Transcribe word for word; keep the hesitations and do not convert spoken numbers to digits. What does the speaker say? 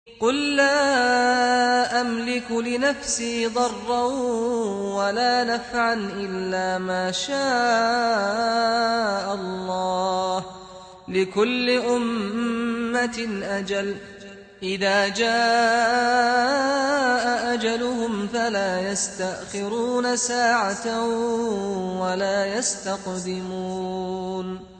قل لا أملك لنفسي ضرا ولا نفعا إلا ما شاء الله، لكل أمة أجل، إذا جاء أجلهم فلا يستأخرون ساعة ولا يستقدمون.